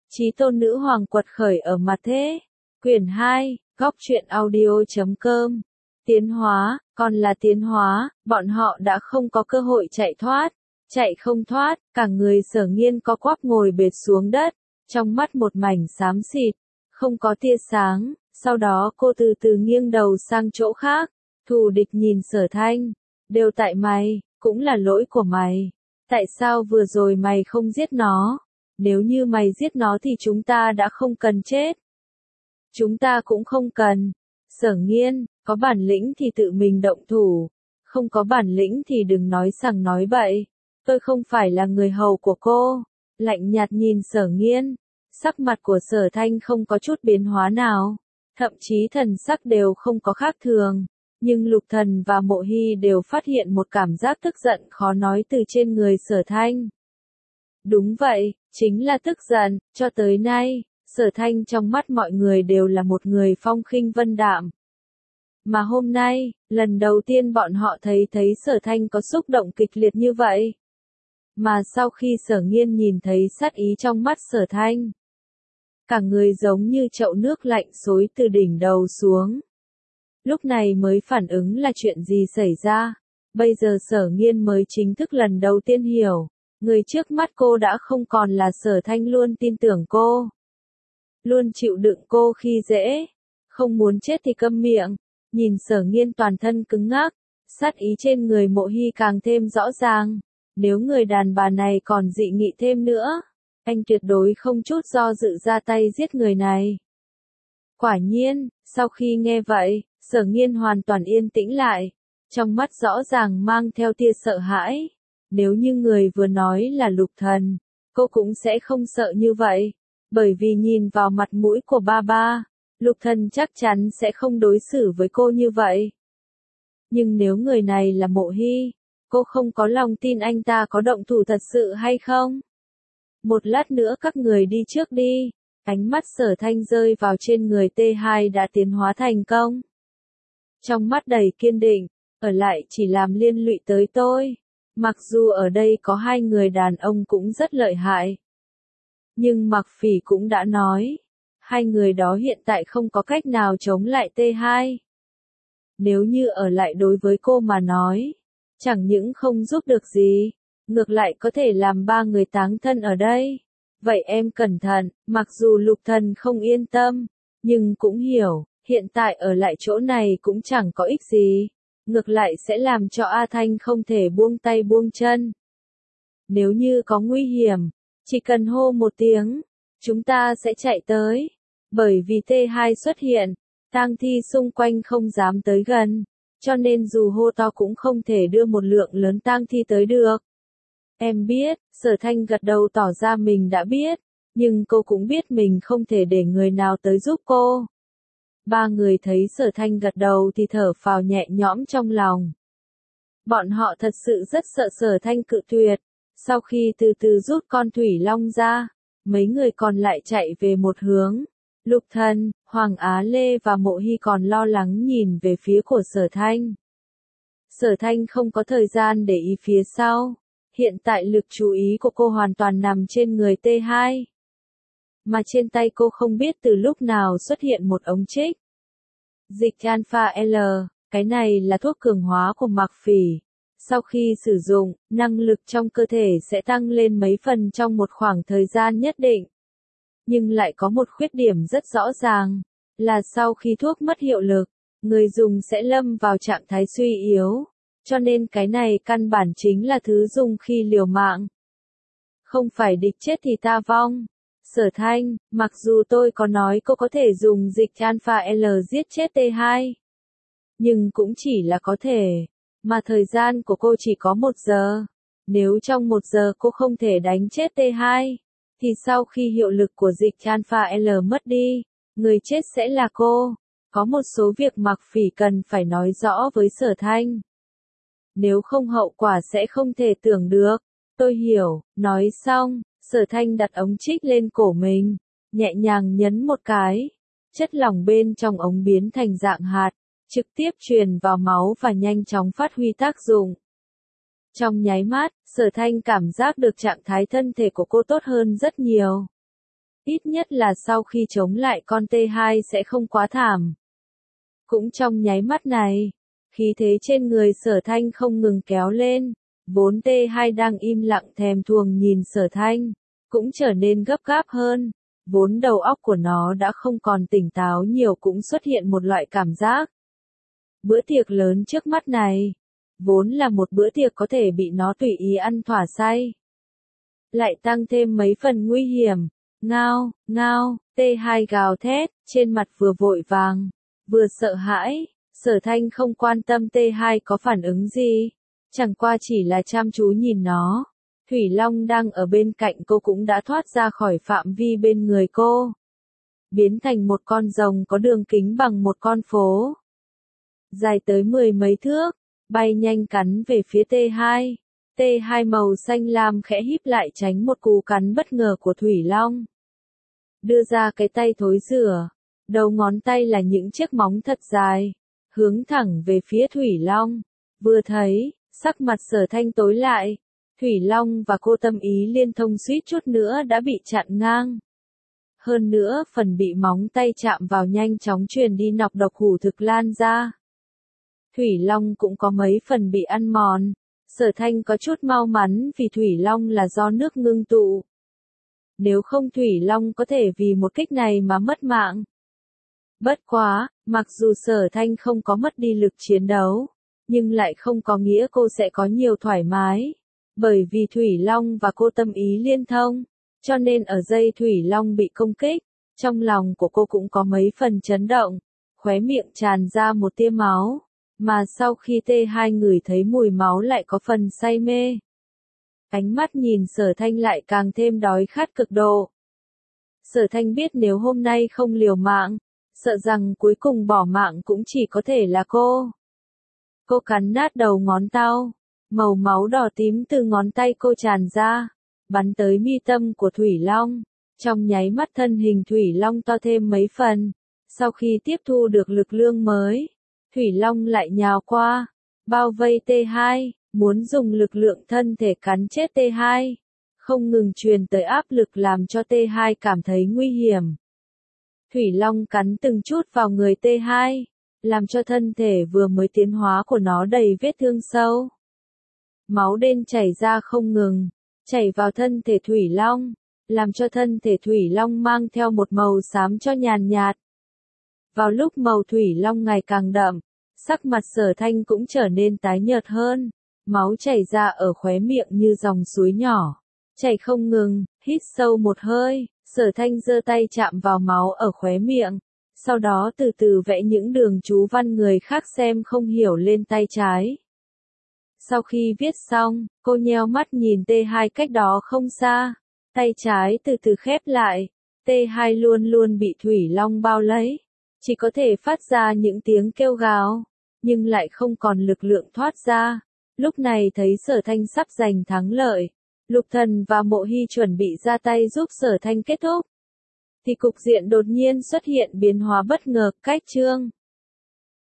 Chí tôn nữ hoàng quật khởi ở mặt thế. Quyển 2, góc truyện audio.com. Tiến hóa, còn là tiến hóa, bọn họ đã không có cơ hội chạy thoát. Chạy không thoát, cả người Sở Nghiên co quắp ngồi bệt xuống đất, trong mắt một mảnh xám xịt, không có tia sáng, sau đó cô từ từ nghiêng đầu sang chỗ khác, thù địch nhìn Sở Thanh, đều tại mày, cũng là lỗi của mày. Tại sao vừa rồi mày không giết nó? Nếu như mày giết nó thì chúng ta đã không cần chết. Chúng ta cũng không cần. Sở Nghiên, có bản lĩnh thì tự mình động thủ, không có bản lĩnh thì đừng nói sằng nói bậy. Tôi không phải là người hầu của cô. Lạnh nhạt nhìn Sở Nghiên, sắc mặt của Sở Thanh không có chút biến hóa nào, thậm chí thần sắc đều không có khác thường. Nhưng Lục Thần và Mộ Hy đều phát hiện một cảm giác tức giận khó nói từ trên người Sở Thanh. Đúng vậy, chính là tức giận, cho tới nay, Sở Thanh trong mắt mọi người đều là một người phong khinh vân đạm. Mà hôm nay, lần đầu tiên bọn họ thấy Sở Thanh có xúc động kịch liệt như vậy. Mà sau khi Sở Nghiên nhìn thấy sát ý trong mắt Sở Thanh, cả người giống như chậu nước lạnh xối từ đỉnh đầu xuống. Lúc này mới phản ứng là chuyện gì xảy ra. Bây giờ Sở Nghiên mới chính thức lần đầu tiên hiểu, người trước mắt cô đã không còn là Sở Thanh luôn tin tưởng cô, luôn chịu đựng cô khi dễ, không muốn chết thì câm miệng. Nhìn Sở Nghiên toàn thân cứng ngắc, sát ý trên người Mộ Hy càng thêm rõ ràng. Nếu người đàn bà này còn dị nghị thêm nữa, anh tuyệt đối không chút do dự ra tay giết người này. Quả nhiên, sau khi nghe vậy, Sở Nghiên hoàn toàn yên tĩnh lại, trong mắt rõ ràng mang theo tia sợ hãi. Nếu như người vừa nói là Lục Thần, cô cũng sẽ không sợ như vậy, bởi vì nhìn vào mặt mũi của ba, Lục Thần chắc chắn sẽ không đối xử với cô như vậy. Nhưng nếu người này là Mộ Hy, cô không có lòng tin anh ta có động thủ thật sự hay không? Một lát nữa các người đi trước đi. Ánh mắt Sở Thanh rơi vào trên người T2 đã tiến hóa thành công. Trong mắt đầy kiên định, ở lại chỉ làm liên lụy tới tôi. Mặc dù ở đây có hai người đàn ông cũng rất lợi hại. Nhưng Mặc Phỉ cũng đã nói, hai người đó hiện tại không có cách nào chống lại T2. Nếu như ở lại đối với cô mà nói, chẳng những không giúp được gì, ngược lại có thể làm ba người táng thân ở đây. Vậy em cẩn thận, mặc dù Lục Thần không yên tâm, nhưng cũng hiểu, hiện tại ở lại chỗ này cũng chẳng có ích gì, ngược lại sẽ làm cho A Thanh không thể buông tay buông chân. Nếu như có nguy hiểm, chỉ cần hô một tiếng, chúng ta sẽ chạy tới, bởi vì T2 xuất hiện, tang thi xung quanh không dám tới gần, cho nên dù hô to cũng không thể đưa một lượng lớn tang thi tới được. Em biết, Sở Thanh gật đầu tỏ ra mình đã biết, nhưng cô cũng biết mình không thể để người nào tới giúp cô. Ba người thấy Sở Thanh gật đầu thì thở phào nhẹ nhõm trong lòng. Bọn họ thật sự rất sợ Sở Thanh cự tuyệt. Sau khi từ từ rút con thủy long ra, mấy người còn lại chạy về một hướng. Lục Thần, Hoàng Á Lê và Mộ Hy còn lo lắng nhìn về phía của Sở Thanh. Sở Thanh không có thời gian để ý phía sau. Hiện tại lực chú ý của cô hoàn toàn nằm trên người T2. Mà trên tay cô không biết từ lúc nào xuất hiện một ống trích. Dịch Alpha L, cái này là thuốc cường hóa của Mặc Phỉ. Sau khi sử dụng, năng lực trong cơ thể sẽ tăng lên mấy phần trong một khoảng thời gian nhất định. Nhưng lại có một khuyết điểm rất rõ ràng, là sau khi thuốc mất hiệu lực, người dùng sẽ lâm vào trạng thái suy yếu. Cho nên cái này căn bản chính là thứ dùng khi liều mạng. Không phải địch chết thì ta vong. Sở Thanh, mặc dù tôi có nói cô có thể dùng dịch Alpha L giết chết T2. Nhưng cũng chỉ là có thể. Mà thời gian của cô chỉ có 1 giờ. Nếu trong 1 giờ cô không thể đánh chết T2, thì sau khi hiệu lực của dịch Alpha L mất đi, người chết sẽ là cô. Có một số việc Mặc Phỉ cần phải nói rõ với Sở Thanh. Nếu không hậu quả sẽ không thể tưởng được. Tôi hiểu, nói xong, Sở Thanh đặt ống trích lên cổ mình, nhẹ nhàng nhấn một cái. Chất lỏng bên trong ống biến thành dạng hạt, trực tiếp truyền vào máu và nhanh chóng phát huy tác dụng. Trong nháy mắt, Sở Thanh cảm giác được trạng thái thân thể của cô tốt hơn rất nhiều. Ít nhất là sau khi chống lại con T2 sẽ không quá thảm. Cũng trong nháy mắt này, khí thế trên người Sở Thanh không ngừng kéo lên, vốn T2 đang im lặng thèm thuồng nhìn Sở Thanh, cũng trở nên gấp gáp hơn, vốn đầu óc của nó đã không còn tỉnh táo nhiều cũng xuất hiện một loại cảm giác. Bữa tiệc lớn trước mắt này, vốn là một bữa tiệc có thể bị nó tùy ý ăn thỏa say. Lại tăng thêm mấy phần nguy hiểm, ngao, ngao, T2 gào thét, trên mặt vừa vội vàng, vừa sợ hãi, Sở Thanh không quan tâm T2 có phản ứng gì, chẳng qua chỉ là chăm chú nhìn nó. Thủy Long đang ở bên cạnh cô cũng đã thoát ra khỏi phạm vi bên người cô, biến thành một con rồng có đường kính bằng một con phố, dài tới 10 mấy thước, bay nhanh cắn về phía T2. T2 màu xanh lam khẽ híp lại tránh một cú cắn bất ngờ của Thủy Long. Đưa ra cái tay thối rửa, đầu ngón tay là những chiếc móng thật dài, hướng thẳng về phía Thủy Long. Vừa thấy, sắc mặt Sở Thanh tối lại, Thủy Long và cô tâm ý liên thông suýt chút nữa đã bị chặn ngang. Hơn nữa phần bị móng tay chạm vào nhanh chóng truyền đi nọc độc hủ thực lan ra. Thủy Long cũng có mấy phần bị ăn mòn. Sở Thanh có chút mau mắn vì Thủy Long là do nước ngưng tụ. Nếu không Thủy Long có thể vì một kích này mà mất mạng. Bất quá, mặc dù Sở Thanh không có mất đi lực chiến đấu, nhưng lại không có nghĩa cô sẽ có nhiều thoải mái. Bởi vì Thủy Long và cô tâm ý liên thông, cho nên ở giây Thủy Long bị công kích, trong lòng của cô cũng có mấy phần chấn động, khóe miệng tràn ra một tia máu. Mà sau khi T2 ngửi thấy mùi máu lại có phần say mê. Ánh mắt nhìn Sở Thanh lại càng thêm đói khát cực độ. Sở Thanh biết nếu hôm nay không liều mạng, sợ rằng cuối cùng bỏ mạng cũng chỉ có thể là cô. Cô cắn nát đầu ngón tao, màu máu đỏ tím từ ngón tay cô tràn ra, bắn tới mi tâm của Thủy Long. Trong nháy mắt thân hình Thủy Long to thêm mấy phần, sau khi tiếp thu được lực lượng mới. Thủy Long lại nhào qua, bao vây T2, muốn dùng lực lượng thân thể cắn chết T2, không ngừng truyền tới áp lực làm cho T2 cảm thấy nguy hiểm. Thủy Long cắn từng chút vào người T2, làm cho thân thể vừa mới tiến hóa của nó đầy vết thương sâu. Máu đen chảy ra không ngừng, chảy vào thân thể Thủy Long, làm cho thân thể Thủy Long mang theo một màu xám cho nhàn nhạt. Vào lúc màu Thủy Long ngày càng đậm, sắc mặt Sở Thanh cũng trở nên tái nhợt hơn, máu chảy ra ở khóe miệng như dòng suối nhỏ, chảy không ngừng. Hít sâu một hơi, Sở Thanh giơ tay chạm vào máu ở khóe miệng, sau đó từ từ vẽ những đường chú văn người khác xem không hiểu lên tay trái. Sau khi viết xong, cô nheo mắt nhìn T2 cách đó không xa, tay trái từ từ khép lại, T2 luôn luôn bị Thủy Long bao lấy, chỉ có thể phát ra những tiếng kêu gào, nhưng lại không còn lực lượng thoát ra. Lúc này thấy Sở Thanh sắp giành thắng lợi, Lục Thần và Mộ Hy chuẩn bị ra tay giúp Sở Thanh kết thúc, thì cục diện đột nhiên xuất hiện biến hóa bất ngờ. Cách chương